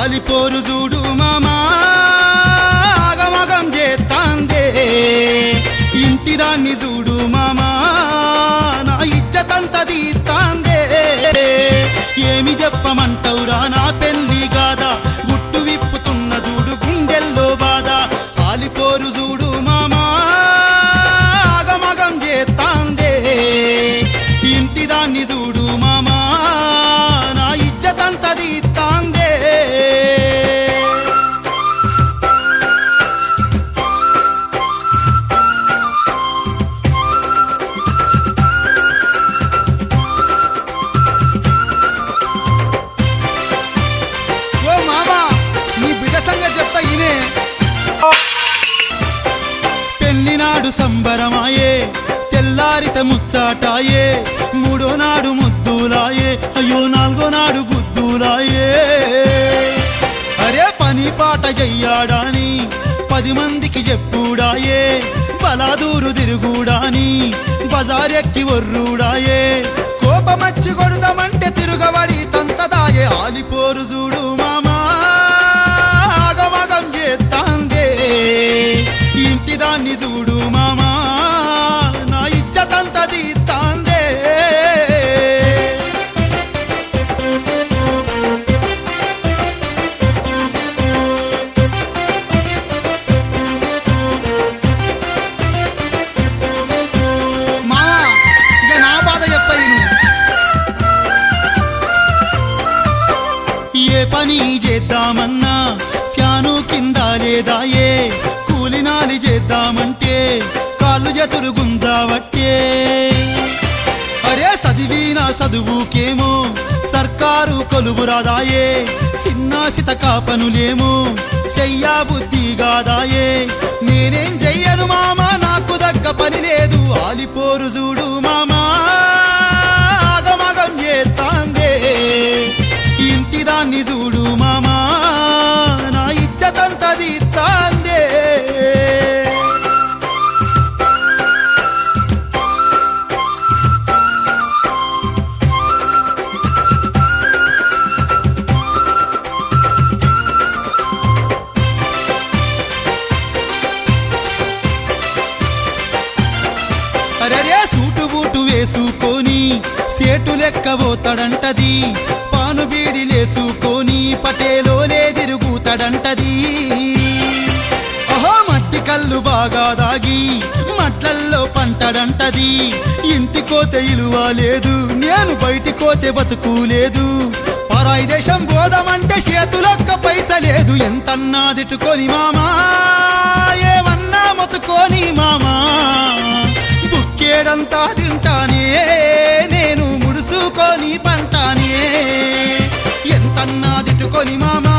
ఆలిపోరు చూడు మామా ఆగమగం చేస్తాందే ఇంటిదాన్ని చూడు మామా నా ఇజ్జతంతా తీస్తాందే ఏమి చెప్పమంటవురా నా పెళ్లి గాదా గుట్టు విప్పుతున్న చూడు గుండెల్లో బాధ ఆలిపోరు చూడు మామా ఆగమగం చేస్తాందే ఇంటిదాన్ని చూడు మామా నా ఇజ్జతంతా తీస్తాందే పెళ్లినాడు సంబరమాయే తెల్లారిత ముచ్చాటాయే మూడో నాడు ముద్దులాయే అయ్యో నాలుగో నాడు గుద్దులాయే అరే పని పాట చెయ్యాడాని 10 మందికి చెప్పుడాయే బలాదూరు తిరుగుడాని బజారెక్కి ఒర్రుడాయే కోపమచ్చి కొడదామంటే తిరుగబడి తంతదాయే ఆలిపోరు చూడు మామా ఆగమగం చేస్తాందే ఇంటిదాన్ని చూడు మామా నా ఇజ్జతంతా తీస్తాందే మా ఇక నా బాధ చెప్పయి ఏ పని చేద్దామన్నా ఫ్యాను కింద లేదాయే కూలినాలి చేద్దామంటే కాళ్ళు చేతులు గుంజావట్టే అరే చదివిన చదువుకేమో సర్కారు కొలువురాదాయే సిన్నాసిత కాపనులేమో చెయ్యా బుద్ధి గాదాయే నేనేం చెయ్యను మామా నాకు దగ్గ పని లేదు ఆలిపోరు చూడు మామా ఆగమగం చేస్తాందే ఇంటిదాన్ని చూడు మామా నా ఇజ్జతంతా తీస్తాందే అరే సూటు బూటు వేసుకొని సేటు లెక్క పోతాడంటది పాను బీడిలేసుకొని పటేలోనే తిరుగుతాడంటది ఓహో మట్టి కళ్ళు బాగా దాగి మట్లల్లో పంటడంటది ఇంటికోతే ఇలువ లేదు నేను బయటికోతే బతుకు లేదు పరాయి దేశం పోదామంటే చేతులొక్క పైస లేదు ఎంతన్నా తిట్టుకొని మామా ఏమన్నా మొత్తుకొని మామా బుక్కేడంతా తింటానే నేను ముడుసుకొని పంటానే ఎంతన్నా తిట్టుకొని మామా